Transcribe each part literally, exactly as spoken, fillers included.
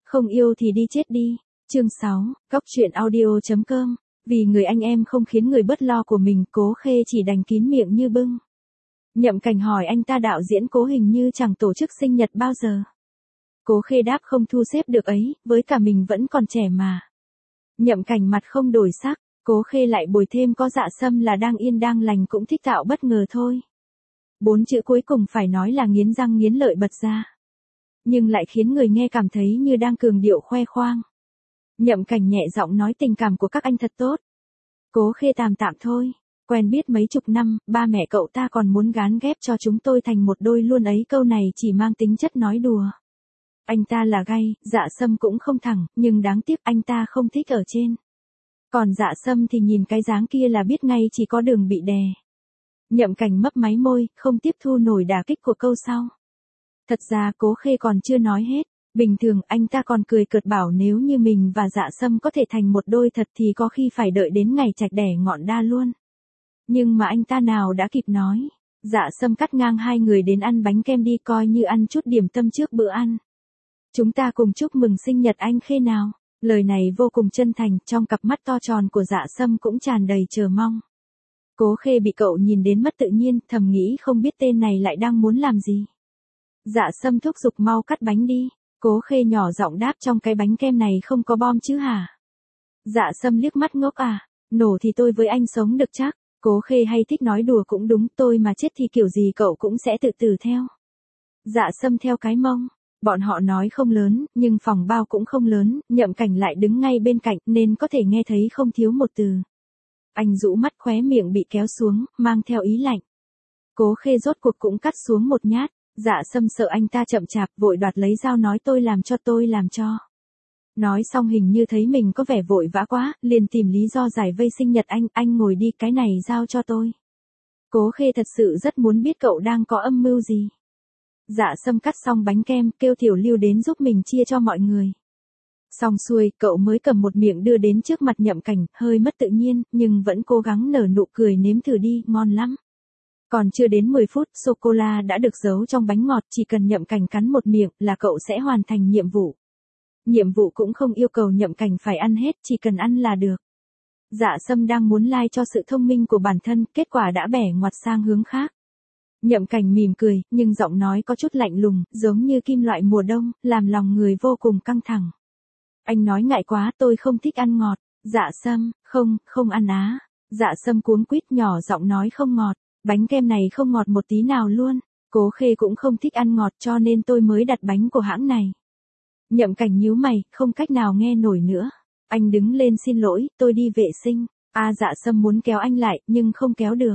Không yêu thì đi chết đi. Chương sáu, Góc truyện audio chấm com. Vì người anh em không khiến người bớt lo của mình, Cố Khê chỉ đành kín miệng như bưng. Nhậm Cảnh hỏi anh ta đạo diễn Cố hình như chẳng tổ chức sinh nhật bao giờ. Cố Khê đáp không thu xếp được ấy, với cả mình vẫn còn trẻ mà. Nhậm Cảnh mặt không đổi sắc, Cố Khê lại bồi thêm có Dạ Sâm là đang yên đang lành cũng thích tạo bất ngờ thôi. Bốn chữ cuối cùng phải nói là nghiến răng nghiến lợi bật ra. Nhưng lại khiến người nghe cảm thấy như đang cường điệu khoe khoang. Nhậm Cảnh nhẹ giọng nói tình cảm của các anh thật tốt. Cố Khê tạm tạm thôi, quen biết mấy chục năm, ba mẹ cậu ta còn muốn gán ghép cho chúng tôi thành một đôi luôn ấy, câu này chỉ mang tính chất nói đùa. Anh ta là gay, Dạ Sâm cũng không thẳng, nhưng đáng tiếc anh ta không thích ở trên. Còn Dạ Sâm thì nhìn cái dáng kia là biết ngay chỉ có đường bị đè. Nhậm Cảnh mấp máy môi, không tiếp thu nổi đả kích của câu sau. Thật ra Cố Khê còn chưa nói hết. Bình thường anh ta còn cười cợt bảo nếu như mình và Dạ Sâm có thể thành một đôi thật thì có khi phải đợi đến ngày trạch đẻ ngọn đa luôn. Nhưng mà anh ta nào đã kịp nói. Dạ Sâm cắt ngang hai người đến ăn bánh kem đi, coi như ăn chút điểm tâm trước bữa ăn. Chúng ta cùng chúc mừng sinh nhật anh Khê nào. Lời này vô cùng chân thành, trong cặp mắt to tròn của Dạ Sâm cũng tràn đầy chờ mong. Cố Khê bị cậu nhìn đến mất tự nhiên, thầm nghĩ không biết tên này lại đang muốn làm gì. Dạ Sâm thúc giục mau cắt bánh đi. Cố Khê nhỏ giọng đáp trong cái bánh kem này không có bom chứ hả? Dạ Sâm liếc mắt ngốc à, nổ thì tôi với anh sống được chắc. Cố Khê hay thích nói đùa cũng đúng, tôi mà chết thì kiểu gì cậu cũng sẽ tự tử theo. Dạ Sâm theo cái mông, bọn họ nói không lớn, nhưng phòng bao cũng không lớn, Nhậm Cảnh lại đứng ngay bên cạnh nên có thể nghe thấy không thiếu một từ. Anh rũ mắt, khóe miệng bị kéo xuống, mang theo ý lạnh. Cố Khê rốt cuộc cũng cắt xuống một nhát. Dạ Sâm sợ anh ta chậm chạp, vội đoạt lấy dao nói tôi làm cho tôi làm cho. Nói xong hình như thấy mình có vẻ vội vã quá, liền tìm lý do giải vây sinh nhật anh, anh ngồi đi, cái này giao cho tôi. Cố Khê thật sự rất muốn biết cậu đang có âm mưu gì. Dạ Sâm cắt xong bánh kem, kêu Tiểu Lưu đến giúp mình chia cho mọi người. Xong xuôi, cậu mới cầm một miệng đưa đến trước mặt Nhậm Cảnh, hơi mất tự nhiên, nhưng vẫn cố gắng nở nụ cười nếm thử đi, ngon lắm. Còn chưa đến mười phút, sô-cô-la đã được giấu trong bánh ngọt, chỉ cần Nhậm Cảnh cắn một miệng là cậu sẽ hoàn thành nhiệm vụ. Nhiệm vụ cũng không yêu cầu Nhậm Cảnh phải ăn hết, chỉ cần ăn là được. Dạ Sâm đang muốn lai cho sự thông minh của bản thân, kết quả đã bẻ ngoặt sang hướng khác. Nhậm Cảnh mỉm cười, nhưng giọng nói có chút lạnh lùng, giống như kim loại mùa đông, làm lòng người vô cùng căng thẳng. Anh nói ngại quá, tôi không thích ăn ngọt. Dạ Sâm, không, không ăn á. Dạ Sâm cuống quýt nhỏ giọng nói không ngọt. Bánh kem này không ngọt một tí nào luôn. Cố Khê cũng không thích ăn ngọt cho nên tôi mới đặt bánh của hãng này. Nhậm Cảnh nhíu mày, không cách nào nghe nổi nữa. Anh đứng lên xin lỗi, tôi đi vệ sinh. A à, Dạ Sâm muốn kéo anh lại, nhưng không kéo được.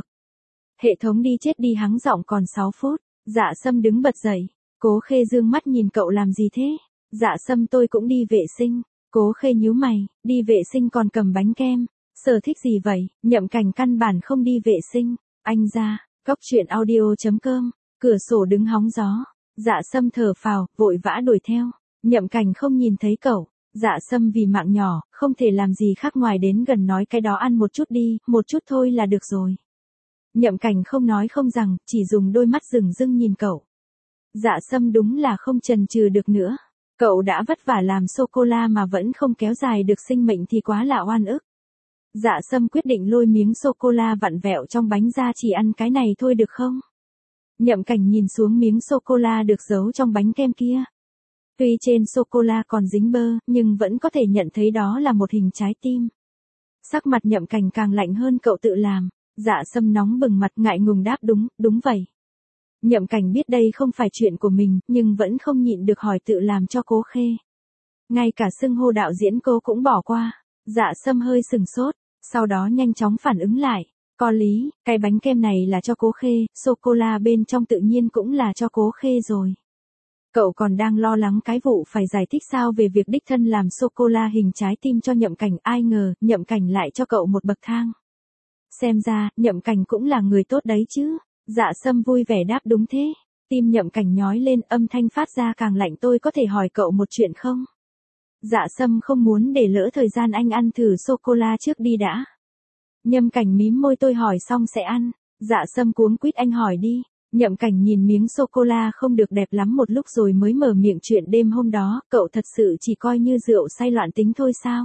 Hệ thống đi chết đi, hắng giọng còn sáu phút. Dạ Sâm đứng bật dậy. Cố Khê dương mắt nhìn cậu làm gì thế? Dạ Sâm tôi cũng đi vệ sinh. Cố Khê nhíu mày, đi vệ sinh còn cầm bánh kem. Sở thích gì vậy? Nhậm Cảnh căn bản không đi vệ sinh. Anh ra, Góc truyện audio chấm com, cửa sổ đứng hóng gió. Dạ Sâm thở phào, vội vã đuổi theo. Nhậm Cảnh không nhìn thấy cậu. Dạ Sâm vì mạng nhỏ, không thể làm gì khác ngoài đến gần nói cái đó ăn một chút đi, một chút thôi là được rồi. Nhậm Cảnh không nói không rằng, chỉ dùng đôi mắt rừng rưng nhìn cậu. Dạ Sâm đúng là không chần chừ được nữa. Cậu đã vất vả làm sô-cô-la mà vẫn không kéo dài được sinh mệnh thì quá là oan ức. Dạ Sâm quyết định lôi miếng sô-cô-la vặn vẹo trong bánh ra, chỉ ăn cái này thôi được không? Nhậm Cảnh nhìn xuống miếng sô-cô-la được giấu trong bánh kem kia. Tuy trên sô-cô-la còn dính bơ, nhưng vẫn có thể nhận thấy đó là một hình trái tim. Sắc mặt Nhậm Cảnh càng lạnh hơn, cậu tự làm. Dạ Sâm nóng bừng mặt, ngại ngùng đáp đúng, đúng vậy. Nhậm Cảnh biết đây không phải chuyện của mình, nhưng vẫn không nhịn được hỏi tự làm cho Cố Khê. Ngay cả xưng hô đạo diễn cô cũng bỏ qua. Dạ Sâm hơi sừng sốt, sau đó nhanh chóng phản ứng lại. Có lý, cái bánh kem này là cho Cố Khê, sô-cô-la bên trong tự nhiên cũng là cho Cố Khê rồi. Cậu còn đang lo lắng cái vụ phải giải thích sao về việc đích thân làm sô-cô-la hình trái tim cho Nhậm Cảnh, ai ngờ, Nhậm Cảnh lại cho cậu một bậc thang. Xem ra, Nhậm Cảnh cũng là người tốt đấy chứ. Dạ Sâm vui vẻ đáp đúng thế. Tim Nhậm Cảnh nhói lên, âm thanh phát ra càng lạnh, tôi có thể hỏi cậu một chuyện không? Dạ Sâm không muốn để lỡ thời gian, anh ăn thử sô-cô-la trước đi đã. Nhậm Cảnh mím môi, tôi hỏi xong sẽ ăn. Dạ Sâm cuống quýt, anh hỏi đi. Nhậm Cảnh nhìn miếng sô-cô-la không được đẹp lắm một lúc rồi mới mở miệng chuyện đêm hôm đó, cậu thật sự chỉ coi như rượu say loạn tính thôi sao?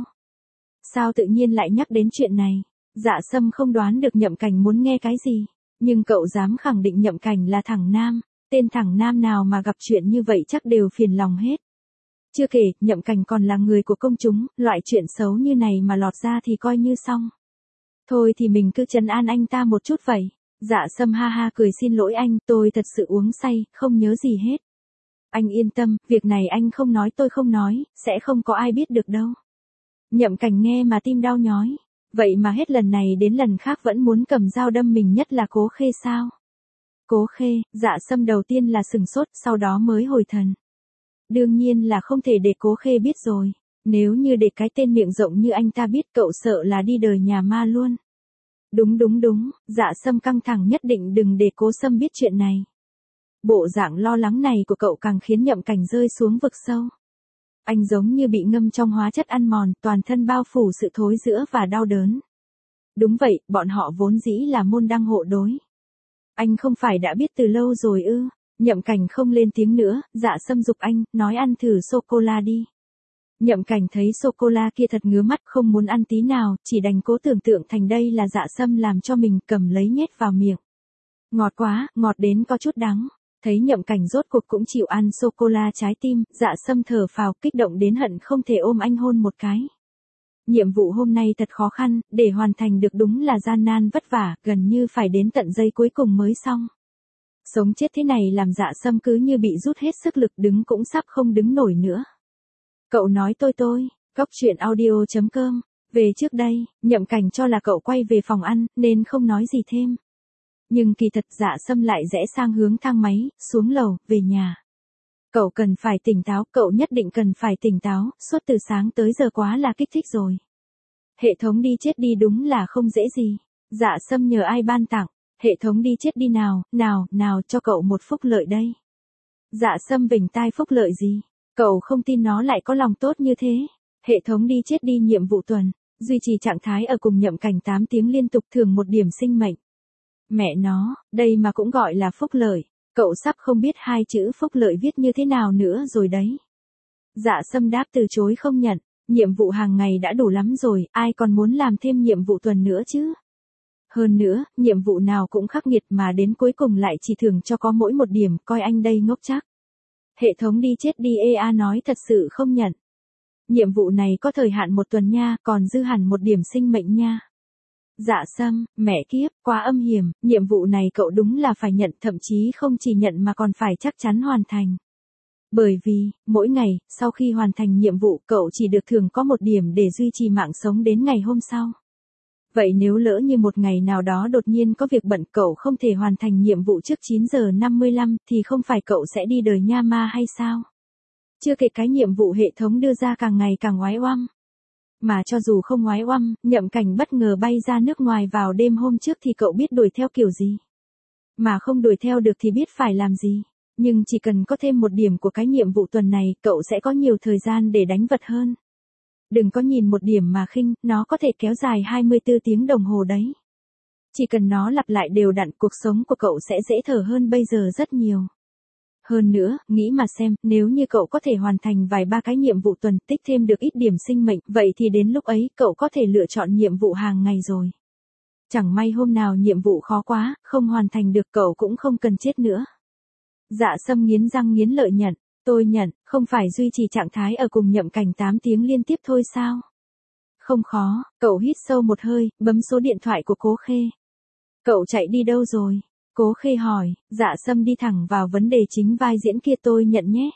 Sao tự nhiên lại nhắc đến chuyện này? Dạ Sâm không đoán được Nhậm Cảnh muốn nghe cái gì, nhưng cậu dám khẳng định Nhậm Cảnh là thằng nam, tên thằng nam nào mà gặp chuyện như vậy chắc đều phiền lòng hết. Chưa kể, Nhậm Cảnh còn là người của công chúng, loại chuyện xấu như này mà lọt ra thì coi như xong. Thôi thì mình cứ trấn an anh ta một chút vậy. Dạ Sâm ha ha cười xin lỗi anh, tôi thật sự uống say, không nhớ gì hết. Anh yên tâm, việc này anh không nói tôi không nói, sẽ không có ai biết được đâu. Nhậm Cảnh nghe mà tim đau nhói. Vậy mà hết lần này đến lần khác vẫn muốn cầm dao đâm mình, nhất là Cố Khê sao? Cố Khê, Dạ Sâm đầu tiên là sừng sốt, sau đó mới hồi thần. Đương nhiên là không thể để Cố Khê biết rồi. Nếu như để cái tên miệng rộng như anh ta biết, cậu sợ là đi đời nhà ma luôn. Đúng đúng đúng, Dạ Sâm căng thẳng, nhất định đừng để Cố Sâm biết chuyện này. Bộ dạng lo lắng này của cậu càng khiến Nhậm Cảnh rơi xuống vực sâu. Anh giống như bị ngâm trong hóa chất ăn mòn, toàn thân bao phủ sự thối rữa và đau đớn. Đúng vậy, bọn họ vốn dĩ là môn đăng hộ đối. Anh không phải đã biết từ lâu rồi ư? Nhậm Cảnh không lên tiếng nữa, Dạ Sâm giục anh, nói ăn thử sô-cô-la đi. Nhậm Cảnh thấy sô-cô-la kia thật ngứa mắt, không muốn ăn tí nào, chỉ đành cố tưởng tượng thành đây là Dạ Sâm làm cho mình, cầm lấy nhét vào miệng. Ngọt quá, ngọt đến có chút đắng. Thấy Nhậm Cảnh rốt cuộc cũng chịu ăn sô-cô-la trái tim, Dạ Sâm thở phào, kích động đến hận không thể ôm anh hôn một cái. Nhiệm vụ hôm nay thật khó khăn, để hoàn thành được đúng là gian nan vất vả, gần như phải đến tận giây cuối cùng mới xong. Sống chết thế này làm Dạ Sâm cứ như bị rút hết sức lực, đứng cũng sắp không đứng nổi nữa. Cậu nói tôi tôi, góc truyện audio chấm com, về trước đây, Nhậm Cảnh cho là cậu quay về phòng ăn, nên không nói gì thêm. Nhưng kỳ thật Dạ Sâm lại rẽ sang hướng thang máy, xuống lầu, về nhà. Cậu cần phải tỉnh táo, cậu nhất định cần phải tỉnh táo, suốt từ sáng tới giờ quá là kích thích rồi. Hệ thống đi chết đi đúng là không dễ gì. Dạ Sâm nhờ ai ban tặng, hệ thống đi chết đi nào, nào, nào cho cậu một phúc lợi đây. Dạ Sâm vểnh tai, phúc lợi gì? Cậu không tin nó lại có lòng tốt như thế. Hệ thống đi chết đi nhiệm vụ tuần, duy trì trạng thái ở cùng Nhậm Cảnh tám tiếng liên tục, thưởng một điểm sinh mệnh. Mẹ nó, đây mà cũng gọi là phúc lợi, cậu sắp không biết hai chữ phúc lợi viết như thế nào nữa rồi đấy. Dạ Sâm đáp từ chối không nhận, nhiệm vụ hàng ngày đã đủ lắm rồi, ai còn muốn làm thêm nhiệm vụ tuần nữa chứ. Hơn nữa, nhiệm vụ nào cũng khắc nghiệt mà đến cuối cùng lại chỉ thưởng cho có mỗi một điểm, coi anh đây ngốc chắc. Hệ thống đi chết đi e a nói thật sự không nhận. Nhiệm vụ này có thời hạn một tuần nha, còn dư hẳn một điểm sinh mệnh nha. Dạ Sâm, mẹ kiếp, quá âm hiểm, nhiệm vụ này cậu đúng là phải nhận, thậm chí không chỉ nhận mà còn phải chắc chắn hoàn thành. Bởi vì, mỗi ngày, sau khi hoàn thành nhiệm vụ, cậu chỉ được thưởng có một điểm để duy trì mạng sống đến ngày hôm sau. Vậy nếu lỡ như một ngày nào đó đột nhiên có việc bận, cậu không thể hoàn thành nhiệm vụ trước chín giờ năm mươi lăm, thì không phải cậu sẽ đi đời nha ma hay sao? Chưa kể cái nhiệm vụ hệ thống đưa ra càng ngày càng oái oăm. Mà cho dù không oái oăm, Nhậm Cảnh bất ngờ bay ra nước ngoài vào đêm hôm trước thì cậu biết đuổi theo kiểu gì. Mà không đuổi theo được thì biết phải làm gì. Nhưng chỉ cần có thêm một điểm của cái nhiệm vụ tuần này, cậu sẽ có nhiều thời gian để đánh vật hơn. Đừng có nhìn một điểm mà khinh, nó có thể kéo dài hai mươi tư tiếng đồng hồ đấy. Chỉ cần nó lặp lại đều đặn, cuộc sống của cậu sẽ dễ thở hơn bây giờ rất nhiều. Hơn nữa, nghĩ mà xem, nếu như cậu có thể hoàn thành vài ba cái nhiệm vụ tuần, tích thêm được ít điểm sinh mệnh, vậy thì đến lúc ấy, cậu có thể lựa chọn nhiệm vụ hàng ngày rồi. Chẳng may hôm nào nhiệm vụ khó quá, không hoàn thành được, cậu cũng không cần chết nữa. Dạ Sâm nghiến răng nghiến lợi nhận, tôi nhận, không phải duy trì trạng thái ở cùng Nhậm Cảnh tám tiếng liên tiếp thôi sao? Không khó, cậu hít sâu một hơi, bấm số điện thoại của Cố Khê. Cậu chạy đi đâu rồi? Cố Khê hỏi. Dạ Sâm đi thẳng vào vấn đề chính, vai diễn kia tôi nhận nhé.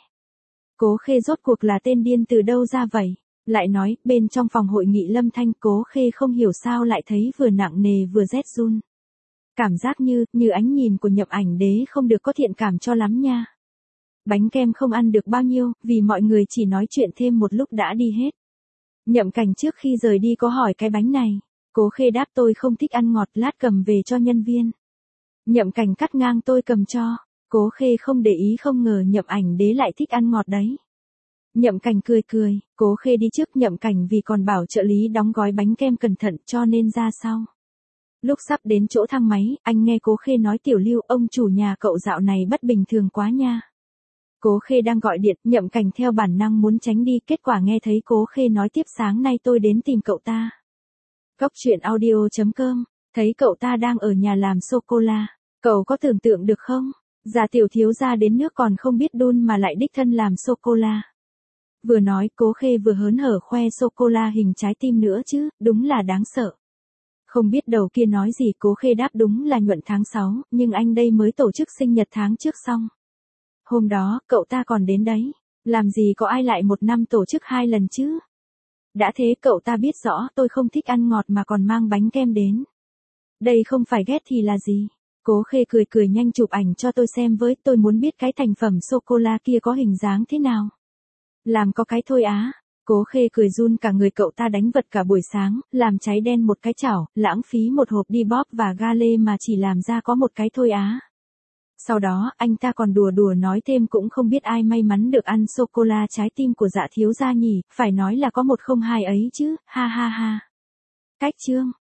Cố Khê rốt cuộc là tên điên từ đâu ra vậy? Lại nói, bên trong phòng hội nghị Lâm Thanh, Cố Khê không hiểu sao lại thấy vừa nặng nề vừa rét run. Cảm giác như, như ánh nhìn của Nhậm Ảnh Đế không được có thiện cảm cho lắm nha. Bánh kem không ăn được bao nhiêu, vì mọi người chỉ nói chuyện thêm một lúc đã đi hết. Nhậm Cảnh trước khi rời đi có hỏi cái bánh này. Cố Khê đáp tôi không thích ăn ngọt, lát cầm về cho nhân viên. Nhậm Cảnh cắt ngang, tôi cầm cho. Cố Khê không để ý, không ngờ Nhậm Ảnh Đế lại thích ăn ngọt đấy. Nhậm Cảnh cười cười, Cố Khê đi trước. Nhậm Cảnh vì còn bảo trợ lý đóng gói bánh kem cẩn thận cho nên ra sau. Lúc sắp đến chỗ thang máy, anh nghe Cố Khê nói Tiểu Lưu, ông chủ nhà cậu dạo này bất bình thường quá nha. Cố Khê đang gọi điện, Nhậm Cảnh theo bản năng muốn tránh đi, kết quả nghe thấy Cố Khê nói tiếp sáng nay tôi đến tìm cậu ta. Cóc truyện audio chấm com, thấy cậu ta đang ở nhà làm sô-cô-la, cậu có tưởng tượng được không? Già tiểu thiếu gia đến nước còn không biết đun mà lại đích thân làm sô-cô-la. Vừa nói Cố Khê vừa hớn hở khoe sô-cô-la hình trái tim nữa chứ, đúng là đáng sợ. Không biết đầu kia nói gì, Cố Khê đáp đúng là nhuận tháng sáu, nhưng anh đây mới tổ chức sinh nhật tháng trước xong. Hôm đó, cậu ta còn đến đấy. Làm gì có ai lại một năm tổ chức hai lần chứ? Đã thế cậu ta biết rõ tôi không thích ăn ngọt mà còn mang bánh kem đến. Đây không phải ghét thì là gì? Cố Khê cười cười nhanh chụp ảnh cho tôi xem với, tôi muốn biết cái thành phẩm sô-cô-la kia có hình dáng thế nào. Làm có cái thôi á. Cố Khê cười run cả người, cậu ta đánh vật cả buổi sáng, làm cháy đen một cái chảo, lãng phí một hộp đi bóp và ga lê mà chỉ làm ra có một cái thôi á. Sau đó, anh ta còn đùa đùa nói thêm cũng không biết ai may mắn được ăn sô-cô-la trái tim của Dạ thiếu gia nhỉ, phải nói là có một không hai ấy chứ, ha ha ha. Cách chương